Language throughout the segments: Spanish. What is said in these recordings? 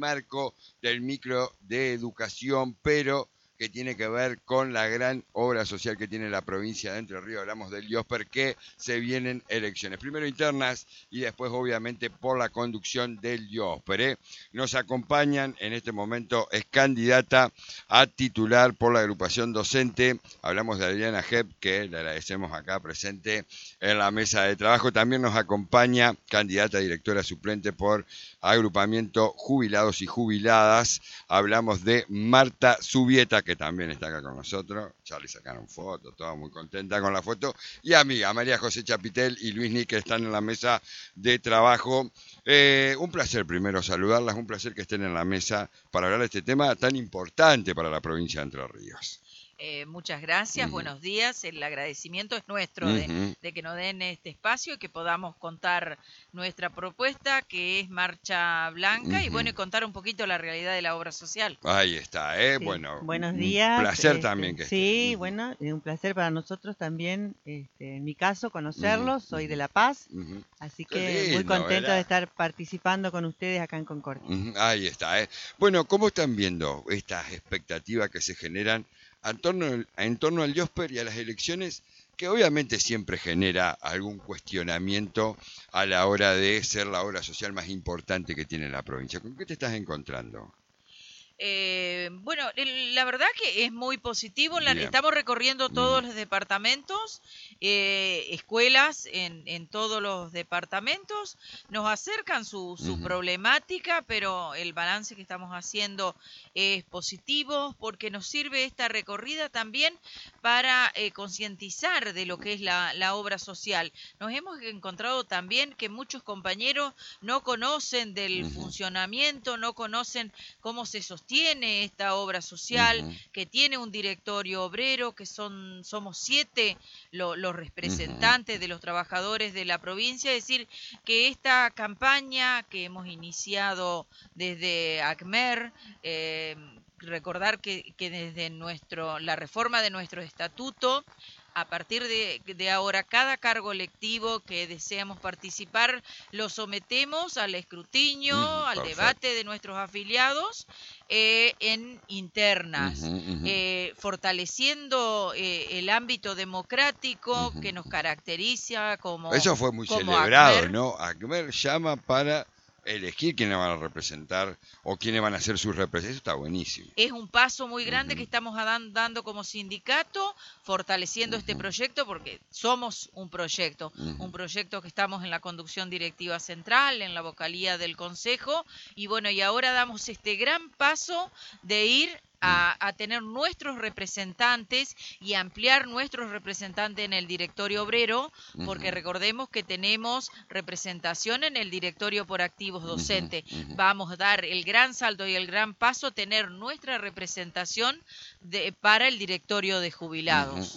marco del micro de educación, pero que tiene que ver con la gran obra social que tiene la provincia de Entre Ríos. Hablamos del IOSPER, que se vienen elecciones, primero internas y después obviamente por la conducción del IOSPER. Nos acompañan en este momento, es candidata a titular por la agrupación docente. Hablamos de Adriana Hepp, que le agradecemos acá presente en la mesa de trabajo. También nos acompaña candidata a directora suplente por agrupamiento jubilados y jubiladas. Hablamos de Marta Zubieta, que también está acá con nosotros. Ya le sacaron foto, toda muy contenta con la foto. Y amiga María José Chapitel y Luis Nick, que están en la mesa de trabajo. Un placer primero saludarlas, un placer que estén en la mesa para hablar de este tema tan importante para la provincia de Entre Ríos. Muchas gracias, buenos días. El agradecimiento es nuestro de que nos den este espacio y que podamos contar nuestra propuesta, que es Marcha Blanca, y bueno, y contar un poquito la realidad de la obra social. Ahí está, Sí. Bueno, buenos días. Un placer también que sí, bueno, un placer para nosotros también, en mi caso, conocerlos. Soy de La Paz, así que lindo, muy contenta ¿verdad? de estar participando con ustedes acá en Concordia. Ahí está, Bueno, ¿cómo están viendo estas expectativas que se generan en torno al IOSPER y a las elecciones, que obviamente siempre genera algún cuestionamiento a la hora de ser la obra social más importante que tiene la provincia? ¿Con qué te estás encontrando? Bueno, la verdad que es muy positivo. Bien. Estamos recorriendo todos los departamentos, escuelas en todos los departamentos. Nos acercan su problemática, pero el balance que estamos haciendo es positivo porque nos sirve esta recorrida también para concientizar de lo que es la obra social. Nos hemos encontrado también que muchos compañeros no conocen del funcionamiento, no conocen cómo se sostiene esta obra social, que tiene un directorio obrero, que somos 7 los representantes de los trabajadores de la provincia. Es decir, que esta campaña que hemos iniciado desde ACMER, recordar que desde la reforma de nuestro estatuto, a partir de ahora, cada cargo electivo que deseamos participar lo sometemos al escrutinio, al debate de nuestros afiliados en internas, fortaleciendo el ámbito democrático que nos caracteriza como... Eso fue muy celebrado, ACMER, ¿no? ACMER llama para elegir quiénes van a representar o quiénes van a ser sus representantes. Eso está buenísimo. Es un paso muy grande que estamos dando como sindicato, fortaleciendo este proyecto, porque somos un proyecto que estamos en la conducción directiva central, en la vocalía del consejo, y bueno, y ahora damos este gran paso de ir a tener nuestros representantes y ampliar nuestros representantes en el directorio obrero, porque recordemos que tenemos representación en el directorio por activos docentes. Vamos a dar el gran salto y el gran paso, tener nuestra representación para el directorio de jubilados.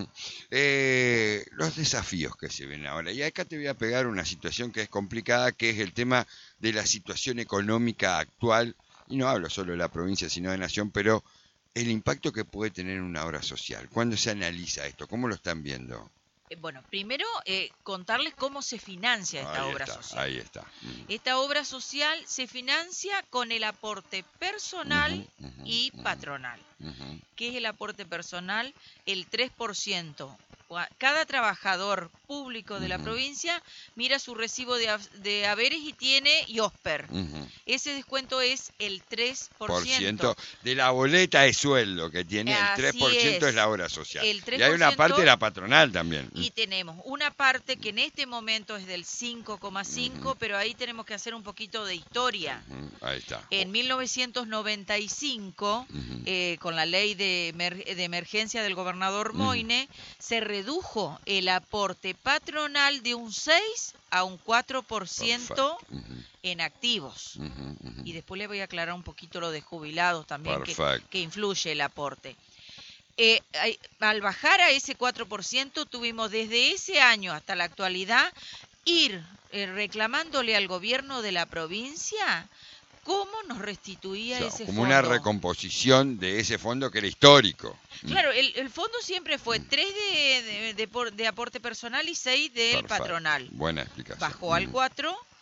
Los desafíos que se ven ahora, y acá te voy a pegar una situación que es complicada, que es el tema de la situación económica actual. Y no hablo solo de la provincia, sino de nación, pero el impacto que puede tener una obra social. ¿Cuándo se analiza esto? ¿Cómo lo están viendo? Bueno, primero contarles cómo se financia esta obra social. Ahí está. Esta obra social se financia con el aporte personal y patronal. ¿Qué es el aporte personal? El 3%. Cada trabajador público de la provincia mira su recibo de haberes y tiene IOSPER. Ese descuento es el 3%. De la boleta de sueldo que tiene. Así el 3% es la obra social. El 3%, y hay una parte de la patronal también. Y tenemos una parte que en este momento es del 5,5, pero ahí tenemos que hacer un poquito de historia. Ahí está. En 1995, con la ley de emergencia del gobernador Moine, se redujo el aporte patronal de un 6 a un 4% en activos. Y después le voy a aclarar un poquito lo de jubilados también, que influye el aporte. Al bajar a ese 4%, tuvimos desde ese año hasta la actualidad ir reclamándole al gobierno de la provincia cómo nos restituía ese fondo. Como una recomposición de ese fondo que era histórico. Claro, el fondo siempre fue 3 de aporte personal y 6 del patronal. Buena explicación. Bajó al 4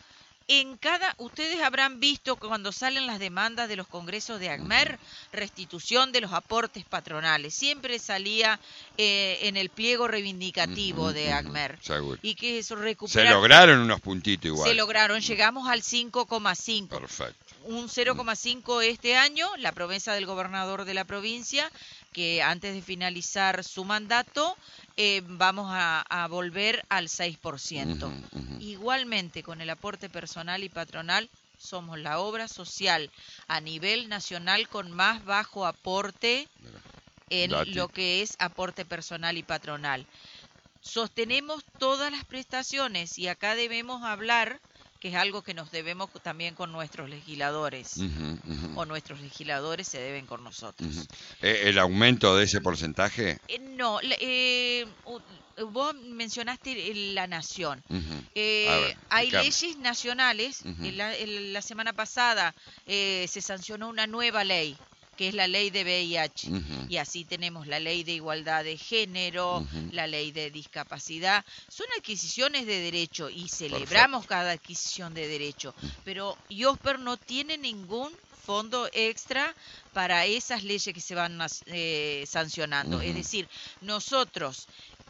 Ustedes habrán visto cuando salen las demandas de los congresos de ACMER, restitución de los aportes patronales. Siempre salía en el pliego reivindicativo de ACMER. Seguro. Y que eso Se recuperar. lograron unos puntitos igual. Se lograron, llegamos al 5,5. Perfecto. Un 0,5 este año, la promesa del gobernador de la provincia, que antes de finalizar su mandato vamos a volver al 6%. Igualmente, con el aporte personal y patronal, somos la obra social a nivel nacional con más bajo aporte en lo que es aporte personal y patronal. Sostenemos todas las prestaciones y acá debemos hablar, que es algo que nos debemos también con nuestros legisladores, o nuestros legisladores se deben con nosotros. ¿El aumento de ese porcentaje? No, vos mencionaste la nación. Hay leyes nacionales. La semana pasada se sancionó una nueva ley, que es la ley de VIH. Y así tenemos la ley de igualdad de género, la ley de discapacidad. Son adquisiciones de derecho y celebramos cada adquisición de derecho. Pero IOSPER no tiene ningún fondo extra para esas leyes que se van sancionando. Es decir, nosotros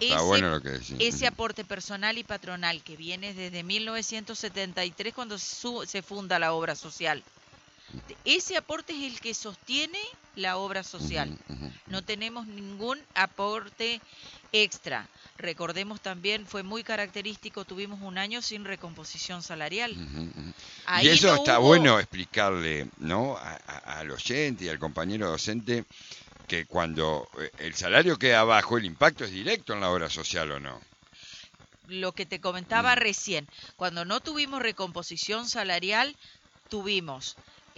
ese aporte personal y patronal que viene desde 1973 cuando se funda la obra social, ese aporte es el que sostiene la obra social. No tenemos ningún aporte extra. Recordemos también, fue muy característico, tuvimos un año sin recomposición salarial. Y eso está bueno explicarle, ¿no? Al oyente y al compañero docente, que cuando el salario queda bajo, el impacto es directo en la obra social, ¿o no? Lo que te comentaba recién, cuando no tuvimos recomposición salarial, tuvimos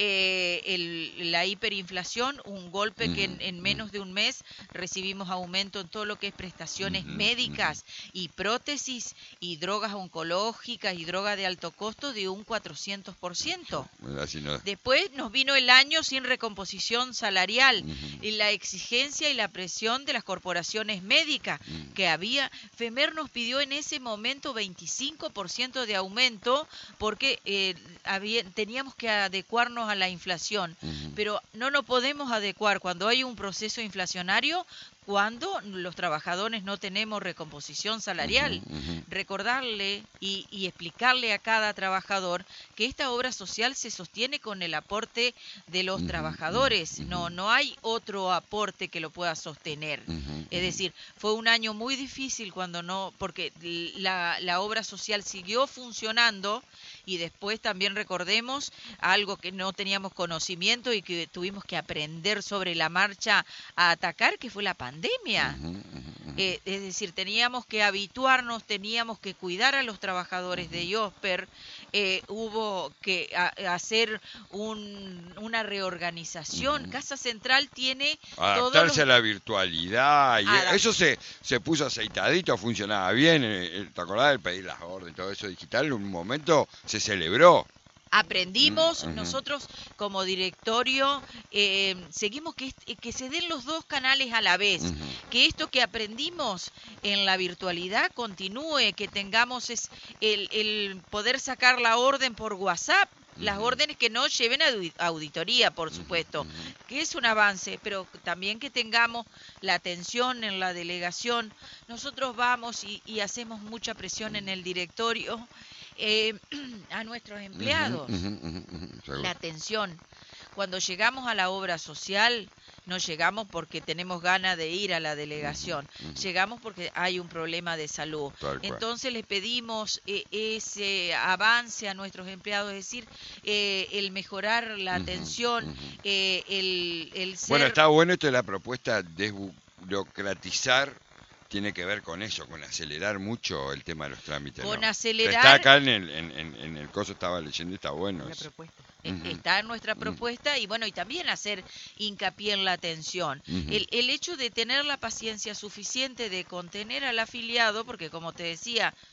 la hiperinflación, un golpe que en menos de un mes recibimos aumento en todo lo que es prestaciones médicas y prótesis y drogas oncológicas y drogas de alto costo de un 400%. Después nos vino el año sin recomposición salarial y la exigencia y la presión de las corporaciones médicas que había. FEMER nos pidió en ese momento 25% de aumento porque teníamos que adecuarnos a la inflación, pero no nos podemos adecuar cuando hay un proceso inflacionario, cuando los trabajadores no tenemos recomposición salarial. Recordarle y explicarle a cada trabajador que esta obra social se sostiene con el aporte de los trabajadores, no hay otro aporte que lo pueda sostener. Es decir, fue un año muy difícil porque la obra social siguió funcionando. Y después también recordemos algo que no teníamos conocimiento y que tuvimos que aprender sobre la marcha a atacar, que fue la pandemia. Es decir, teníamos que habituarnos, teníamos que cuidar a los trabajadores de IOSPER, hubo que hacer una reorganización. Casa Central tiene adaptarse a la virtualidad, y eso se puso aceitadito, funcionaba bien. ¿Te acordás del pedir las órdenes, todo eso digital? En un momento se celebró. Aprendimos, nosotros como directorio seguimos que se den los dos canales a la vez, que esto que aprendimos en la virtualidad continúe, que tengamos el poder sacar la orden por WhatsApp, las órdenes que no lleven a auditoría, por supuesto, que es un avance, pero también que tengamos la atención en la delegación. Nosotros vamos y hacemos mucha presión en el directorio a nuestros empleados. La atención. Cuando llegamos a la obra social, no llegamos porque tenemos ganas de ir a la delegación, llegamos porque hay un problema de salud. Entonces les pedimos ese avance a nuestros empleados, es decir, el mejorar la atención, el ser... Bueno, está bueno esto de la propuesta de desburocratizar. Tiene que ver con eso, con acelerar mucho el tema de los trámites. Con ¿no? acelerar... Está acá en el coso, estaba leyendo, está bueno la eso. propuesta. Está en nuestra propuesta y bueno, y también hacer hincapié en la atención. El hecho de tener la paciencia suficiente de contener al afiliado, porque como te decía,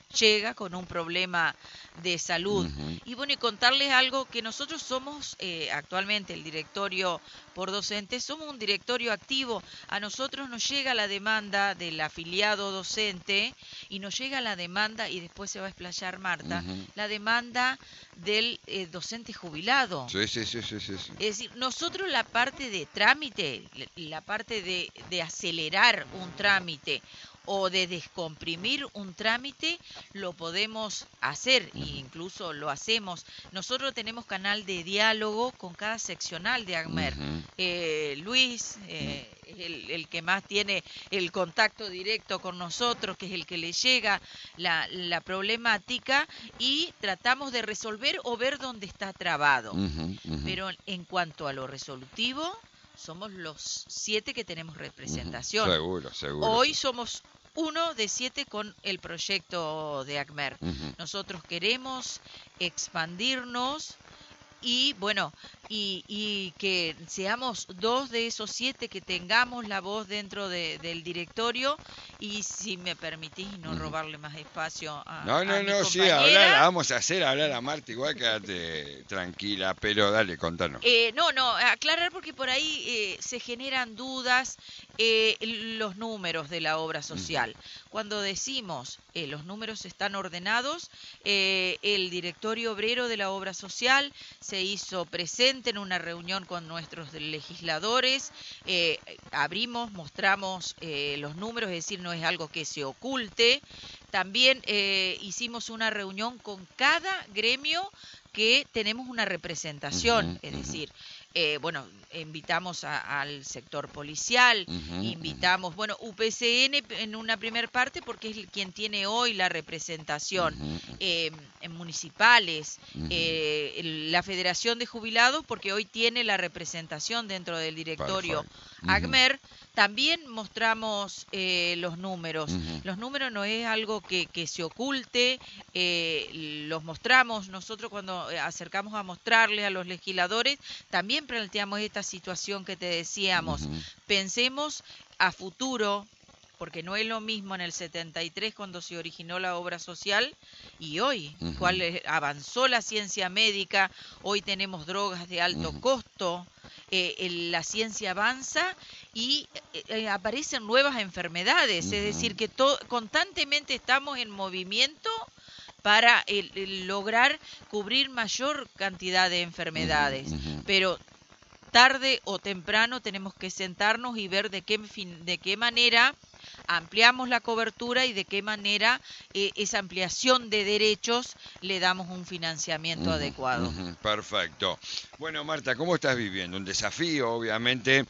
llega con un problema de salud. Y bueno, y contarles algo, que nosotros somos actualmente el directorio por docentes, somos un directorio activo. A nosotros nos llega la demanda del afiliado docente y nos llega la demanda, y después se va a explayar Marta, la demanda del docente jubilado. Sí. Es decir, nosotros la parte de trámite, la parte de acelerar un trámite o de descomprimir un trámite, lo podemos hacer, e incluso lo hacemos. Nosotros tenemos canal de diálogo con cada seccional de ACMER. Luis, el que más tiene el contacto directo con nosotros, que es el que le llega la problemática, y tratamos de resolver o ver dónde está trabado. Pero en cuanto a lo resolutivo, somos los 7 que tenemos representación. Seguro. Hoy somos 1 de 7 con el proyecto de ACMER. Nosotros queremos expandirnos y bueno, y que seamos 2 de esos 7 que tengamos la voz dentro del directorio. Y si me permitís, no robarle más espacio a mi compañera. Sí, hablar, vamos a hacer hablar a Marta, igual, quédate tranquila, pero dale, contanos. Aclarar, porque por ahí se generan dudas, los números de la obra social. Cuando decimos los números están ordenados, el directorio obrero de la obra social se hizo presente en una reunión con nuestros legisladores, mostramos los números, es decir, no es algo que se oculte. También hicimos una reunión con cada gremio que tenemos una representación, es decir, invitamos al sector policial, invitamos, UPCN en una primer parte, porque es quien tiene hoy la representación, en municipales, la Federación de Jubilados, porque hoy tiene la representación dentro del directorio ACMER. También mostramos los números. Los números no es algo que se oculte, los mostramos. Nosotros cuando acercamos a mostrarles a los legisladores, también planteamos esta situación que te decíamos. Pensemos a futuro, porque no es lo mismo en el 73 cuando se originó la obra social y hoy, avanzó la ciencia médica, hoy tenemos drogas de alto costo, la ciencia avanza y aparecen nuevas enfermedades, es decir, que constantemente estamos en movimiento para lograr cubrir mayor cantidad de enfermedades, pero tarde o temprano tenemos que sentarnos y ver de qué manera ampliamos la cobertura y de qué manera esa ampliación de derechos le damos un financiamiento adecuado. Perfecto. Bueno, Marta, ¿cómo estás viviendo? Un desafío, obviamente.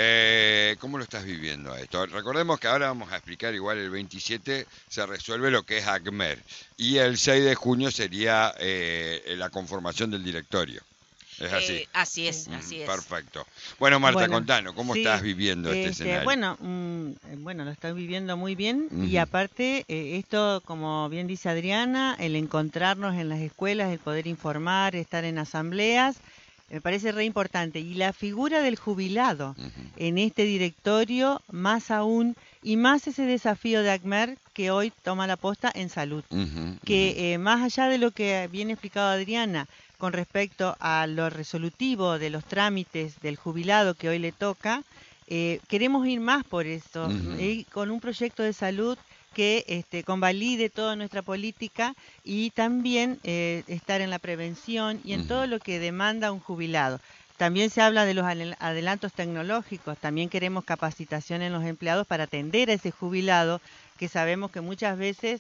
¿Cómo lo estás viviendo esto? Recordemos que ahora vamos a explicar, igual el 27 se resuelve lo que es ACMER y el 6 de junio sería la conformación del directorio. ¿Es así? Así es. Perfecto. Bueno, Marta, contanos, ¿cómo estás viviendo este escenario? Bueno, lo estoy viviendo muy bien y aparte, esto, como bien dice Adriana, el encontrarnos en las escuelas, el poder informar, estar en asambleas, me parece re importante. Y la figura del jubilado en este directorio, más aún, y más ese desafío de ACMER que hoy toma la posta en salud. Que más allá de lo que viene explicado Adriana, con respecto a lo resolutivo de los trámites del jubilado que hoy le toca, queremos ir más por eso, con un proyecto de salud que convalide toda nuestra política y también estar en la prevención y en todo lo que demanda un jubilado. También se habla de los adelantos tecnológicos, también queremos capacitación en los empleados para atender a ese jubilado, que sabemos que muchas veces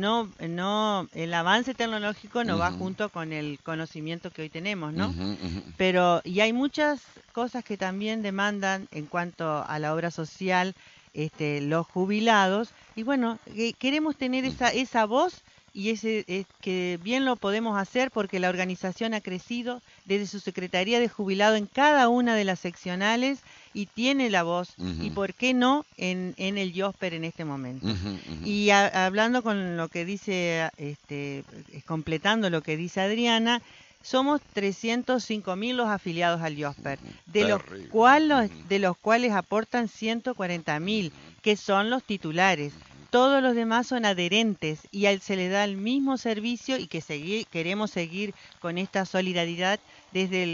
el avance tecnológico no va junto con el conocimiento que hoy tenemos, ¿no? Pero, y hay muchas cosas que también demandan en cuanto a la obra social, los jubilados, y bueno, queremos tener esa voz, y que bien lo podemos hacer porque la organización ha crecido desde su Secretaría de Jubilado en cada una de las seccionales y tiene la voz, y por qué no en el IOSPER en este momento. Y hablando con lo que dice, completando lo que dice Adriana, somos 305.000 los afiliados al IOSPER, de los cuales aportan 140.000, que son los titulares. todos los demás son adherentes y se les da el mismo servicio y que queremos seguir con esta solidaridad desde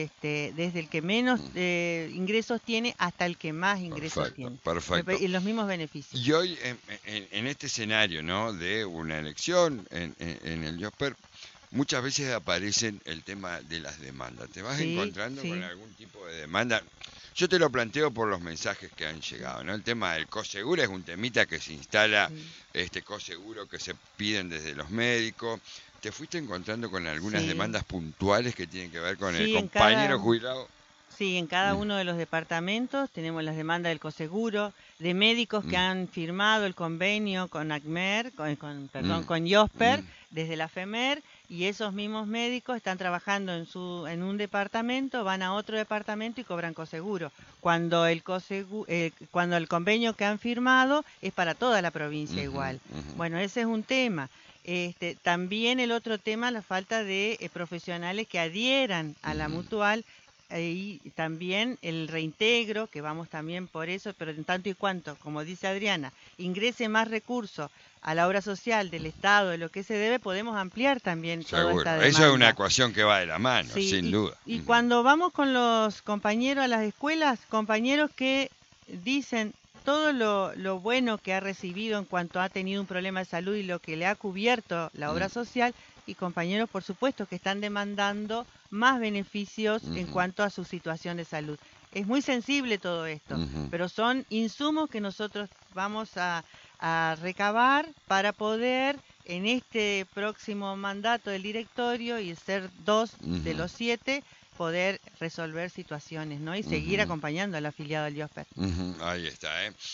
el que menos ingresos tiene hasta el que más ingresos tiene. Perfecto. Y los mismos beneficios. Y hoy, en este escenario, ¿no?, de una elección en el IOSPER, muchas veces aparecen el tema de las demandas. ¿Te vas encontrando con algún tipo de demanda? Yo te lo planteo por los mensajes que han llegado, ¿no? El tema del coseguro es un temita que se instala, coseguro que se piden desde los médicos. ¿Te fuiste encontrando con algunas demandas puntuales que tienen que ver con el compañero jubilado? Sí, en cada uno de los departamentos tenemos las demandas del coseguro, de médicos que han firmado el convenio con ACMER, con IOSPER, desde la FEMER, y esos mismos médicos están trabajando en un departamento, van a otro departamento y cobran coseguro. Cuando el convenio que han firmado es para toda la provincia igual. Bueno, ese es un tema. También el otro tema, la falta de profesionales que adhieran a la mutual, y también el reintegro, que vamos también por eso, pero en tanto y cuanto, como dice Adriana, ingrese más recursos a la obra social del Estado, de lo que se debe, podemos ampliar también toda esta demanda. Eso es una ecuación que va de la mano, sin duda. Y cuando vamos con los compañeros a las escuelas, compañeros que dicen todo lo bueno que ha recibido en cuanto ha tenido un problema de salud y lo que le ha cubierto la obra social, y compañeros, por supuesto, que están demandando más beneficios en cuanto a su situación de salud. Es muy sensible todo esto, pero son insumos que nosotros vamos a recabar para poder, en este próximo mandato del directorio y ser 2 de los 7, poder resolver situaciones, ¿no? Y seguir acompañando al afiliado del IOSPER. Ahí está,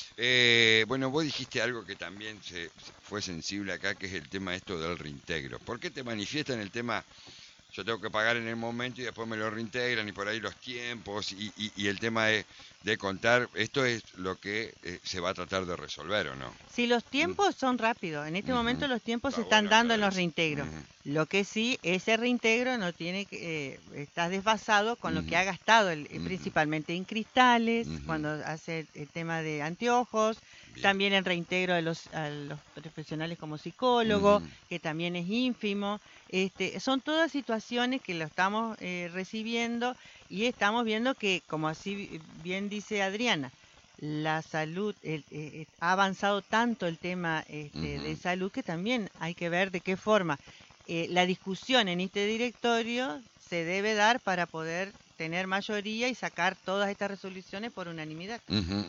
bueno, vos dijiste algo que también fue sensible acá, que es el tema esto del reintegro. ¿Por qué te manifiestan el tema? Yo tengo que pagar en el momento y después me lo reintegran, y por ahí los tiempos y el tema de contar, esto es lo que se va a tratar de resolver, ¿o no? Sí, los tiempos son rápidos. En este momento los tiempos se están dando en los reintegros. Lo que sí, ese reintegro no tiene está desfasado con lo que ha gastado, principalmente en cristales, cuando hace el tema de anteojos, también el reintegro a los profesionales como psicólogo, que también es ínfimo. Son todas situaciones que lo estamos recibiendo, y estamos viendo que, como así bien dice Adriana, la salud, ha avanzado tanto el tema de salud, que también hay que ver de qué forma la discusión en este directorio se debe dar para poder tener mayoría y sacar todas estas resoluciones por unanimidad.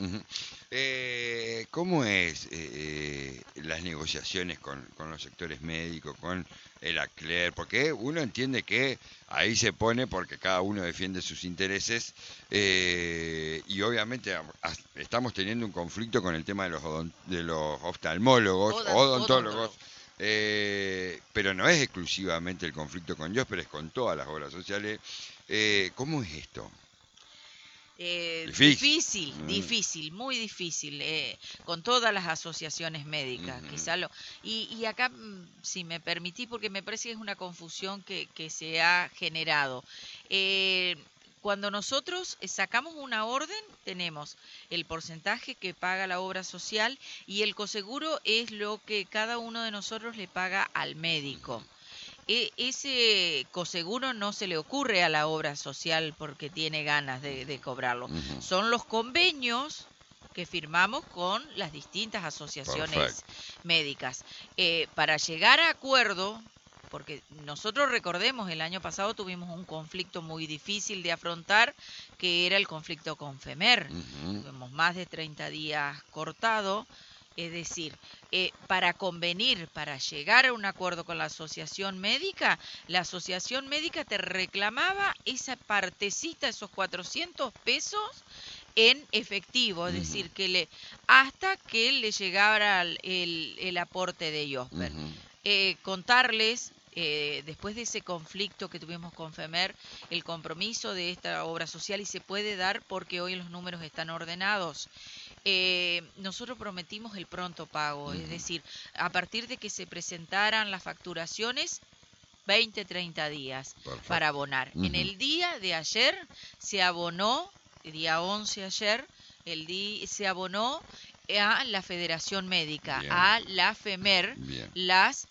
¿Cómo es las negociaciones con los sectores médicos, con el ACLER? Porque uno entiende que ahí se pone porque cada uno defiende sus intereses, y obviamente estamos teniendo un conflicto con el tema de los oftalmólogos, odontólogos. Pero no es exclusivamente el conflicto con IOSPER, es con todas las obras sociales. ¿Cómo es esto? Difícil, muy difícil, con todas las asociaciones médicas. Y acá, si me permitís, porque me parece que es una confusión que se ha generado. Cuando nosotros sacamos una orden, tenemos el porcentaje que paga la obra social, y el coseguro es lo que cada uno de nosotros le paga al médico. Ese coseguro no se le ocurre a la obra social porque tiene ganas de cobrarlo. Son los convenios que firmamos con las distintas asociaciones médicas. Para llegar a acuerdo, porque nosotros, recordemos, el año pasado tuvimos un conflicto muy difícil de afrontar, que era el conflicto con FEMER. Tuvimos más de 30 días cortado. Es decir, para convenir, para llegar a un acuerdo con la asociación médica te reclamaba esa partecita, esos 400 pesos en efectivo, es decir, hasta que le llegara el aporte de IOSPER. Contarles, después de ese conflicto que tuvimos con FEMER, el compromiso de esta obra social, y se puede dar porque hoy los números están ordenados. Nosotros prometimos el pronto pago, es decir, a partir de que se presentaran las facturaciones, 20, 30 días para abonar. En el día de ayer se abonó, el día 11 ayer, se abonó a la Federación Médica, Bien. a la FEMER, Bien. las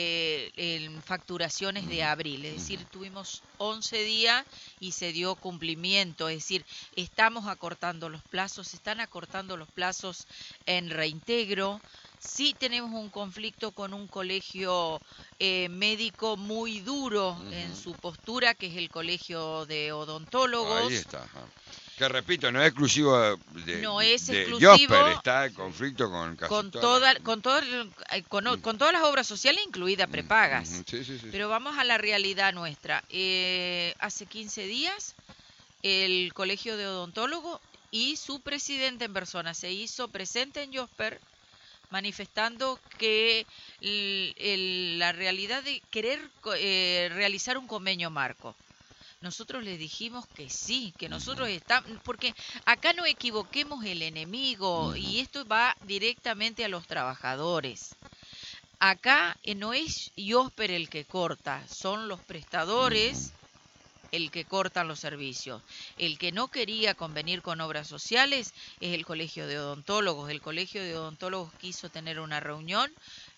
en facturaciones de abril. Es decir, tuvimos 11 días y se dio cumplimiento. Es decir, estamos acortando los plazos, se están acortando los plazos en reintegro. Sí tenemos un conflicto con un colegio médico muy duro en su postura, que es el Colegio de Odontólogos. Ahí está. Ajá. Que repito, no es exclusivo No es de exclusivo. Josper, está en conflicto con casi Con todas. con todas las obras sociales, incluidas prepagas. Sí. Pero vamos a la realidad nuestra. Hace 15 días el Colegio de Odontólogos y su presidente en persona se hizo presente en Josper, manifestando que la realidad de querer realizar un convenio marco. Nosotros le dijimos que sí, que nosotros estamos, porque acá no equivoquemos el enemigo, y esto va directamente a los trabajadores. Acá no es Josper el que corta, son los prestadores el que cortan los servicios. El que no quería convenir con obras sociales es el Colegio de Odontólogos. El Colegio de Odontólogos quiso tener una reunión,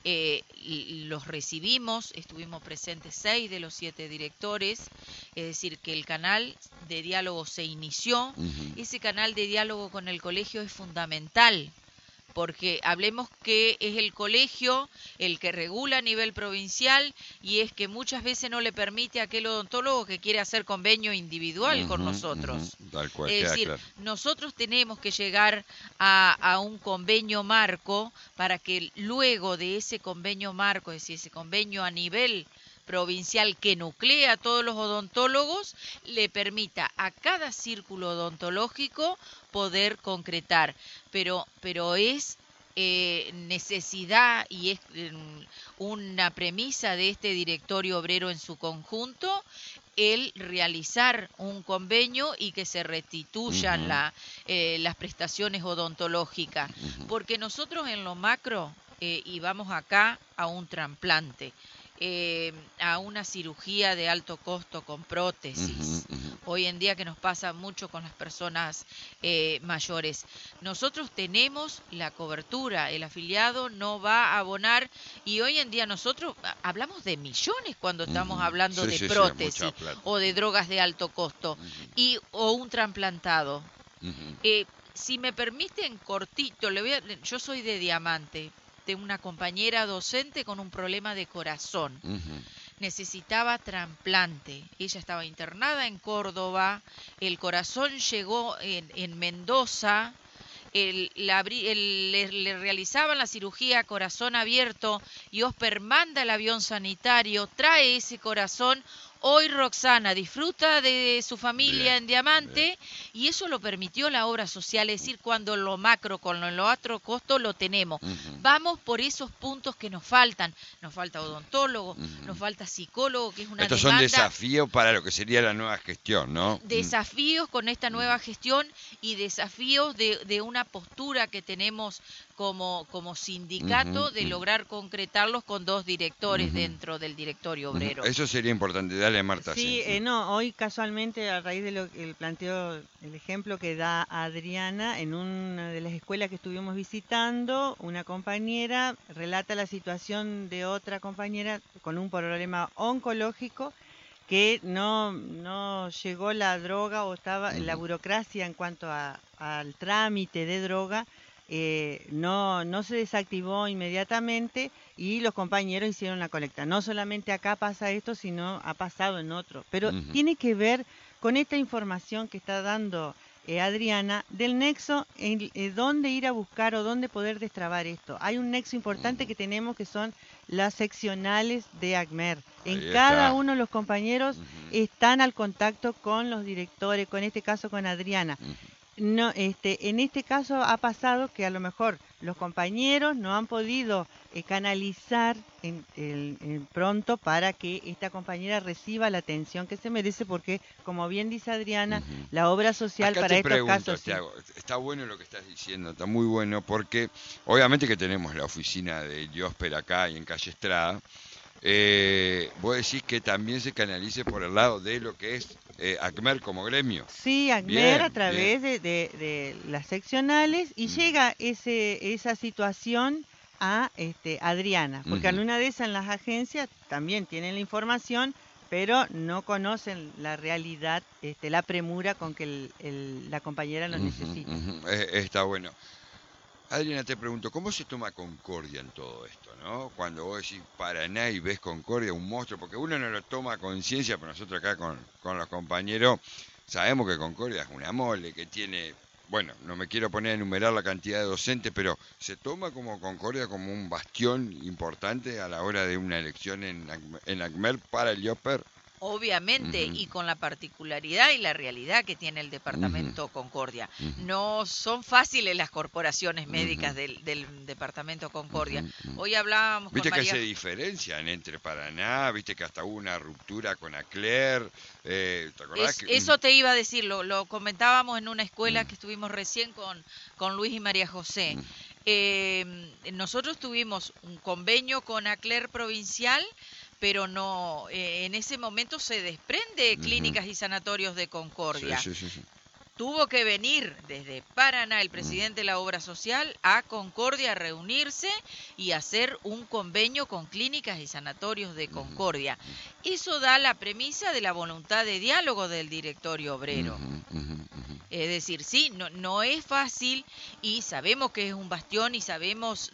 los recibimos, estuvimos presentes 6 de los 7 directores, es decir, que el canal de diálogo se inició. Ese canal de diálogo con el colegio es fundamental, porque hablemos que es el colegio el que regula a nivel provincial, y es que muchas veces no le permite a aquel odontólogo que quiere hacer convenio individual con nosotros. Tal cual, Es queda decir, claro. nosotros tenemos que llegar a un convenio marco para que luego de ese convenio marco, es decir, ese convenio a nivel provincial que nuclea a todos los odontólogos, le permita a cada círculo odontológico poder concretar. Pero es necesidad y es una premisa de este directorio obrero en su conjunto el realizar un convenio y que se restituyan las prestaciones odontológicas. Porque nosotros en lo macro, y vamos acá a un trasplante, a una cirugía de alto costo con prótesis, hoy en día que nos pasa mucho con las personas mayores. Nosotros tenemos la cobertura, el afiliado no va a abonar, y hoy en día nosotros hablamos de millones cuando estamos hablando de prótesis o de drogas de alto costo o un trasplantado. Si me permiten cortito, yo soy de Diamante, de una compañera docente con un problema de corazón. Necesitaba trasplante. Ella estaba internada en Córdoba, el corazón llegó en Mendoza, le realizaban la cirugía corazón abierto, y Josper manda el avión sanitario, trae ese corazón. Hoy Roxana disfruta de su familia en Diamante, y eso lo permitió la obra social, es decir, cuando lo macro con lo otro costo lo tenemos. Vamos por esos puntos que nos faltan. Nos falta odontólogo, nos falta psicólogo, que es una Estos demanda. son desafíos para lo que sería la nueva gestión, ¿no? Desafíos con esta nueva gestión y desafíos de una postura que tenemos como sindicato de lograr concretarlos con 2 directores dentro del directorio obrero. Eso sería importante. Dale, Marta. Sí, no, hoy casualmente, a raíz de lo que el planteo, el ejemplo que da Adriana, en una de las escuelas que estuvimos visitando, una compañera relata la situación de otra compañera con un problema oncológico, que no llegó la droga, o estaba la burocracia en cuanto al trámite de droga, no se desactivó inmediatamente, y los compañeros hicieron la colecta. No solamente acá pasa esto, sino ha pasado en otro. Pero tiene que ver con esta información que está dando Adriana, del nexo, dónde ir a buscar o dónde poder destrabar esto. Hay un nexo importante que tenemos, que son las seccionales de ACMER. En cada uno de los compañeros están al contacto con los directores, con este caso con Adriana. No, en este caso ha pasado que a lo mejor los compañeros no han podido canalizar pronto para que esta compañera reciba la atención que se merece, porque, como bien dice Adriana, la obra social Acá para estos casos... Sí. Está bueno lo que estás diciendo, está muy bueno, porque obviamente que tenemos la oficina de Josper acá y en Calle Estrada, vos decís que también se canalice por el lado de lo que es ACMER como gremio. Sí, ACMER Bien, a través de las seccionales y llega esa situación a Adriana, porque en una de esas en las agencias también tienen la información, pero no conocen la realidad, la premura con que la compañera lo necesita. Está bueno. Adriana, te pregunto, ¿cómo se toma Concordia en todo esto, no? Cuando vos decís Paraná y ves Concordia, un monstruo, porque uno no lo toma conciencia, pero nosotros acá con los compañeros sabemos que Concordia es una mole, que tiene, bueno, no me quiero poner a enumerar la cantidad de docentes, pero se toma como Concordia como un bastión importante a la hora de una elección en ACMER para el IOPER. Obviamente, y con la particularidad y la realidad que tiene el departamento Concordia. No son fáciles las corporaciones médicas del departamento Concordia. Hoy hablábamos viste con María... que se diferencian entre Paraná, viste que hasta hubo una ruptura con ACLER. ¿Te acordás Eso te iba a decir, lo comentábamos en una escuela que estuvimos recién con Luis y María José. Nosotros tuvimos un convenio con ACLER provincial, pero no, en ese momento se desprende Clínicas y Sanatorios de Concordia. Sí. Tuvo que venir desde Paraná el presidente de la obra social a Concordia a reunirse y hacer un convenio con Clínicas y Sanatorios de Concordia. Eso da la premisa de la voluntad de diálogo del directorio obrero. Es decir, sí, no es fácil y sabemos que es un bastión y sabemos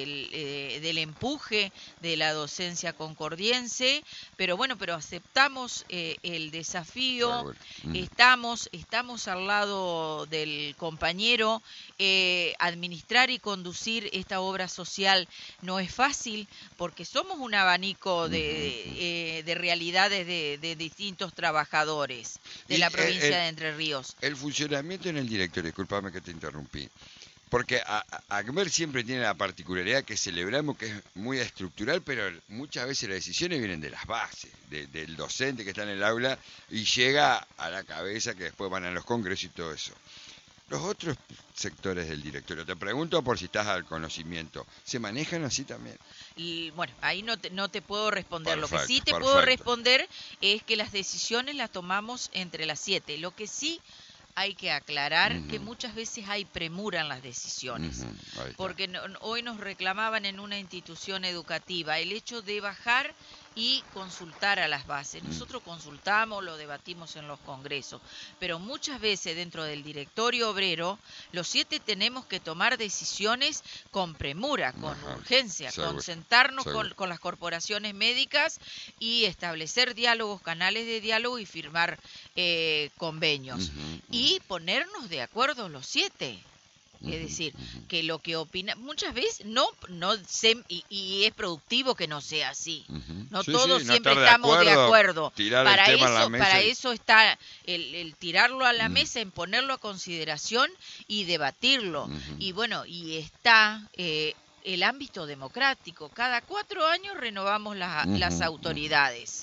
del empuje de la docencia concordiense, pero aceptamos el desafío, estamos al lado del compañero. Administrar y conducir esta obra social no es fácil porque somos un abanico de realidades de distintos trabajadores de la provincia de Entre Ríos. El funcionamiento en el directorio, discúlpame que te interrumpí, porque ACMER siempre tiene la particularidad que celebramos que es muy estructural, pero muchas veces las decisiones vienen de las bases, del docente que está en el aula y llega a la cabeza que después van a los congresos y todo eso. Los otros sectores del directorio, te pregunto por si estás al conocimiento, ¿se manejan así también? Y bueno, ahí no te puedo responder. Perfecto, lo que sí te puedo responder es que las decisiones las tomamos entre las 7. Lo que sí hay que aclarar que muchas veces hay premura en las decisiones. Porque hoy nos reclamaban en una institución educativa el hecho de bajar y consultar a las bases. Nosotros consultamos, lo debatimos en los congresos, pero muchas veces dentro del directorio obrero, los 7 tenemos que tomar decisiones con premura, con urgencia, con sentarnos con las corporaciones médicas y establecer diálogos, canales de diálogo y firmar convenios. Y ponernos de acuerdo los 7. Es decir, que lo que opina, muchas veces no sé, y es productivo que no sea así. No todos siempre estamos de acuerdo. Para eso está el tirarlo a la mesa, en ponerlo a consideración y debatirlo. Y bueno, y está el ámbito democrático. Cada 4 años renovamos las autoridades.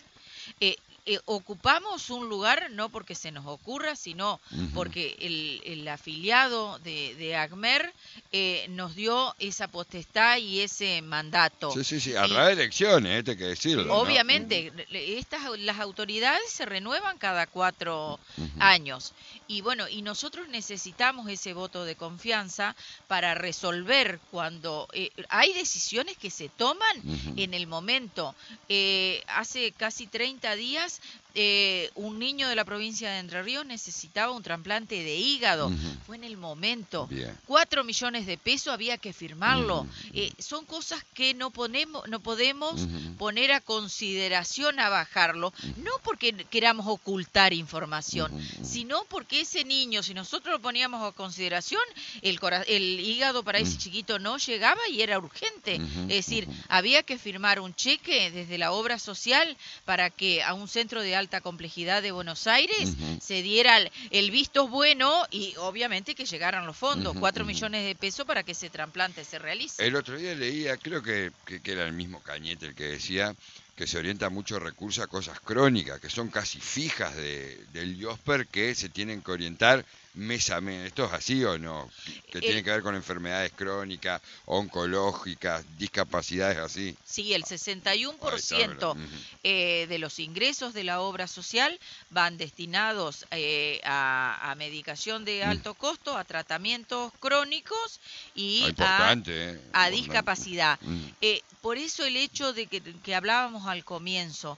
Ocupamos un lugar no porque se nos ocurra, sino porque el afiliado de ACMER nos dio esa potestad y ese mandato. Sí, habrá elecciones, hay que decirlo. Obviamente, las autoridades se renuevan cada 4 años. Y bueno, y nosotros necesitamos ese voto de confianza para resolver cuando hay decisiones que se toman en el momento. Hace casi 30 días un niño de la provincia de Entre Ríos necesitaba un trasplante de hígado. Fue en el momento. 4 millones de pesos había que firmarlo. Son cosas que no podemos poner a consideración a bajarlo, no porque queramos ocultar información, sino porque ese niño, si nosotros lo poníamos a consideración, el hígado para ese chiquito no llegaba y era urgente. Es decir, había que firmar un cheque desde la obra social para que a un centro de alta complejidad de Buenos Aires se diera el visto bueno y obviamente que llegaran los fondos, 4 millones de pesos para que ese trasplante se realice. El otro día leía, creo que era el mismo Cañete el que decía que se orienta mucho recurso a cosas crónicas, que son casi fijas del IOSPER, que se tienen que orientar mes a mes. ¿Esto es así o no? Que tiene que ver con enfermedades crónicas, oncológicas, discapacidades así. Sí, el 61% de los ingresos de la obra social van destinados a medicación de alto costo, a tratamientos crónicos y a discapacidad. Por eso el hecho de que hablábamos al comienzo,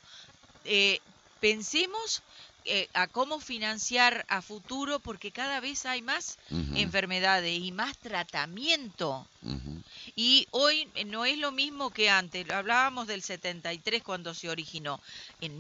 pensemos a cómo financiar a futuro, porque cada vez hay más enfermedades y más tratamiento. Y hoy no es lo mismo que antes. Hablábamos del 73 cuando se originó. En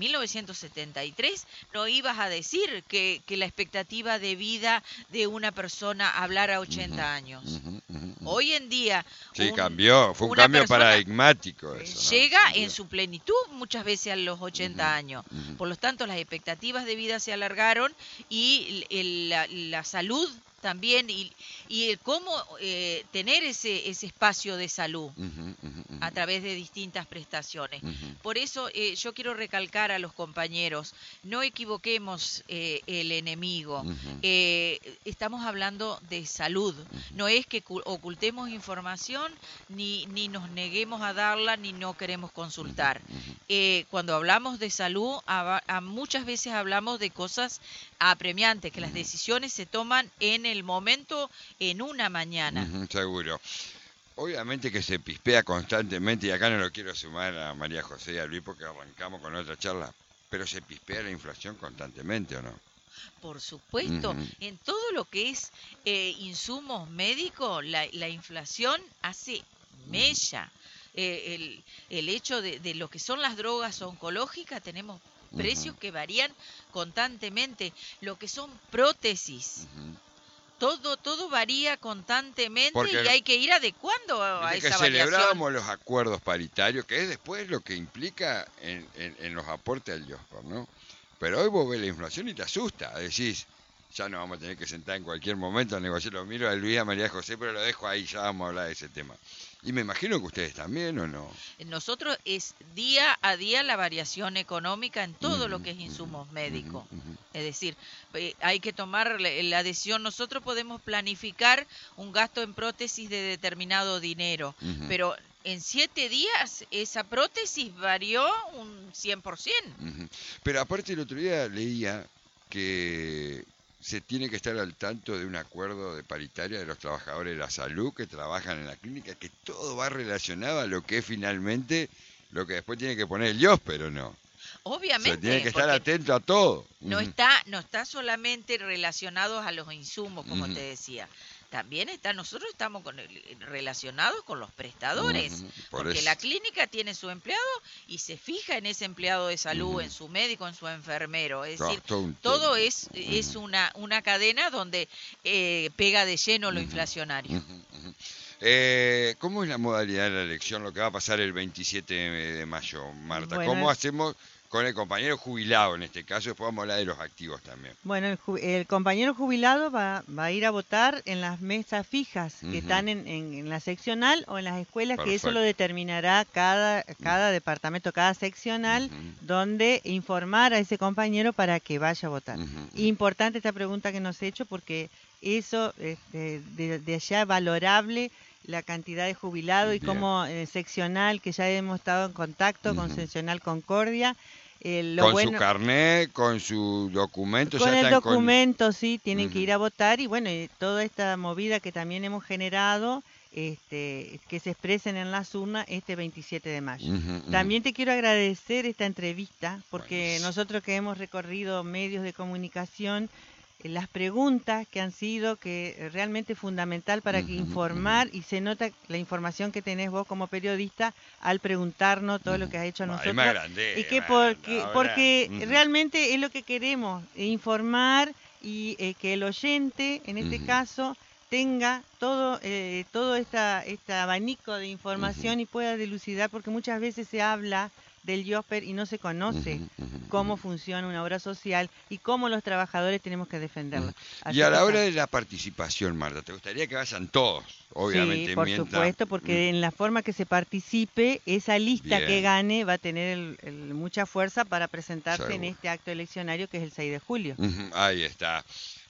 1973 no ibas a decir que la expectativa de vida de una persona hablara 80 años. Hoy en día... Sí, cambió. Fue un cambio paradigmático eso, ¿no? Llega en su plenitud muchas veces a los 80 años. Por lo tanto, las expectativas de vida se alargaron y la salud también, y el cómo tener ese espacio de salud a través de distintas prestaciones. Por eso yo quiero recalcar a los compañeros, no equivoquemos el enemigo. Estamos hablando de salud. No es que ocultemos información, ni nos neguemos a darla, ni no queremos consultar. Cuando hablamos de salud, muchas veces hablamos de cosas apremiantes, que las decisiones se toman en el momento, en una mañana. Seguro. Obviamente que se pispea constantemente, y acá no lo quiero sumar a María José y a Luis porque arrancamos con otra charla, pero se pispea la inflación constantemente, ¿o no? Por supuesto, en todo lo que es insumos médicos, la inflación hace mella. El hecho de lo que son las drogas oncológicas, tenemos precios que varían constantemente. Lo que son prótesis, todo varía constantemente. Porque y hay que ir adecuando a esa variación. Celebrábamos los acuerdos paritarios, que es después lo que implica en los aportes al IOSPER, ¿no? Pero hoy vos ves la inflación y te asusta, decís, ya nos vamos a tener que sentar en cualquier momento a negociar. Lo miro a Luis, a María José, pero lo dejo ahí, ya vamos a hablar de ese tema. Y me imagino que ustedes también, ¿o no? Nosotros es día a día la variación económica en todo lo que es insumos médicos. Es decir, hay que tomar la decisión. Nosotros podemos planificar un gasto en prótesis de determinado dinero, pero en 7 días esa prótesis varió un 100%. Pero aparte el otro día leía que se tiene que estar al tanto de un acuerdo de paritaria de los trabajadores de la salud que trabajan en la clínica, que todo va relacionado a lo que es finalmente lo que después tiene que poner el IOSPER, ¿o no? Obviamente. Se tiene que estar atento a todo. No está solamente relacionado a los insumos, como te decía. También nosotros estamos relacionados con los prestadores, porque la clínica tiene su empleado y se fija en ese empleado de salud, en su médico, en su enfermero. Es decir, todo es una cadena donde pega de lleno lo inflacionario. ¿Cómo es la modalidad de la elección, lo que va a pasar el 27 de mayo, Marta? Bueno, ¿Cómo hacemos con el compañero jubilado en este caso? Después vamos a hablar de los activos también. Bueno, el compañero jubilado va a ir a votar en las mesas fijas que están en la seccional o en las escuelas. Perfecto. Que eso lo determinará cada departamento, cada seccional, donde informar a ese compañero para que vaya a votar. Importante esta pregunta que nos he hecho, porque eso de allá valorable la cantidad de jubilados. Bien. Y como seccional, que ya hemos estado en contacto con seccional Concordia, con su carnet, con su documento. Con el documento, sí, tienen que ir a votar. Y bueno, toda esta movida que también hemos generado, que se expresen en las urnas este 27 de mayo. También te quiero agradecer esta entrevista, porque nosotros que hemos recorrido medios de comunicación, las preguntas que han sido que realmente fundamental para que informar, y se nota la información que tenés vos como periodista al preguntarnos todo lo que has hecho a nosotros. Y que porque realmente es lo que queremos, informar, y que el oyente, en este caso, tenga todo este abanico de información y pueda dilucidar, porque muchas veces se habla del IOSPER y no se conoce cómo funciona una obra social y cómo los trabajadores tenemos que defenderla. Y a la hora de la participación, Marta, ¿te gustaría que vayan todos? Obviamente, sí, por supuesto, porque en la forma que se participe, esa lista que gane va a tener mucha fuerza para presentarse en este acto eleccionario que es el 6 de julio. Ahí está.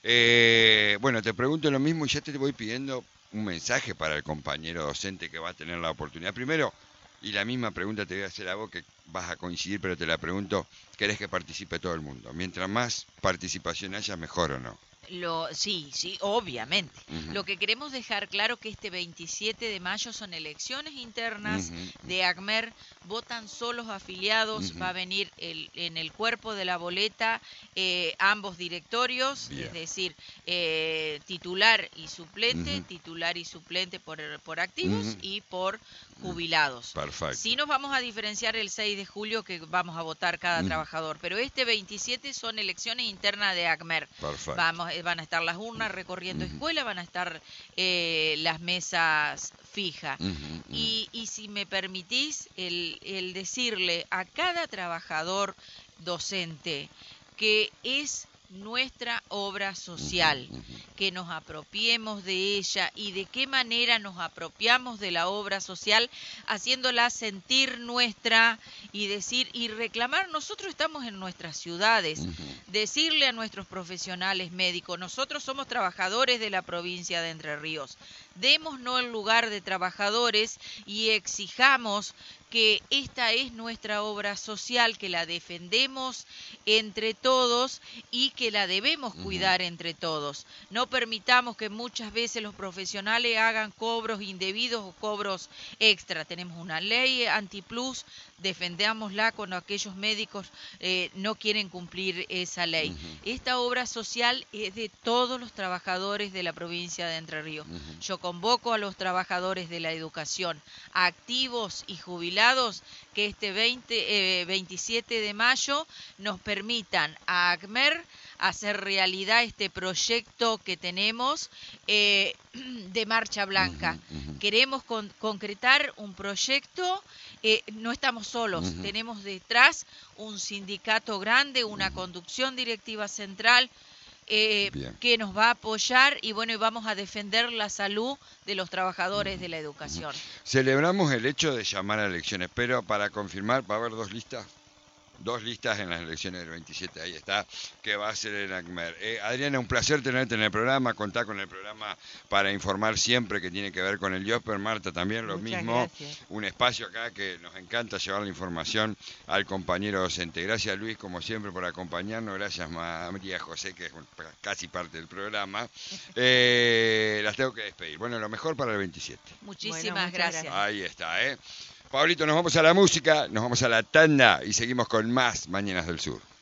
Bueno, te pregunto lo mismo y ya te voy pidiendo un mensaje para el compañero docente que va a tener la oportunidad. Primero, y la misma pregunta te voy a hacer a vos, que vas a coincidir, pero te la pregunto, ¿querés que participe todo el mundo? Mientras más participación haya, mejor, ¿o no? Sí, obviamente. Lo que queremos dejar claro que este 27 de mayo son elecciones internas de ACMER, votan solos afiliados, va a venir en el cuerpo de la boleta ambos directorios, es decir, titular y suplente por activos y por jubilados. Perfecto. Sí nos vamos a diferenciar el 6 de julio que vamos a votar cada trabajador, pero este 27 son elecciones internas de ACMER. Perfecto. Van a estar las urnas recorriendo escuelas, van a estar las mesas fijas. Y si me permitís, el decirle a cada trabajador docente que es nuestra obra social, que nos apropiemos de ella y de qué manera nos apropiamos de la obra social, haciéndola sentir nuestra y decir y reclamar, nosotros estamos en nuestras ciudades, decirle a nuestros profesionales médicos, nosotros somos trabajadores de la provincia de Entre Ríos, démonos el lugar de trabajadores y exijamos que esta es nuestra obra social, que la defendemos entre todos y que la debemos cuidar entre todos. No permitamos que muchas veces los profesionales hagan cobros indebidos o cobros extra. Tenemos una ley antiplus, defendámosla cuando aquellos médicos no quieren cumplir esa ley. Esta obra social es de todos los trabajadores de la provincia de Entre Ríos. Yo convoco a los trabajadores de la educación, activos y jubilados, que este 27 de mayo nos permitan a ACMER hacer realidad este proyecto que tenemos de Marcha Blanca. Queremos concretar un proyecto, no estamos solos, tenemos detrás un sindicato grande, una conducción directiva central, que nos va a apoyar y bueno, y vamos a defender la salud de los trabajadores de la educación. Celebramos el hecho de llamar a elecciones, pero para confirmar va a haber dos listas en las elecciones del 27, ahí está, que va a ser el ACMER. Adriana, un placer tenerte en el programa, contar con el programa para informar siempre que tiene que ver con el IOSPER. Marta, también lo mismo, gracias. Un espacio acá que nos encanta llevar la información al compañero docente. Gracias, Luis, como siempre, por acompañarnos. Gracias, María José, que es casi parte del programa. Las tengo que despedir. Bueno, lo mejor para el 27. Muchísimas gracias. Ahí está, Pablito, nos vamos a la música, nos vamos a la tanda y seguimos con más Mañanas del Sur.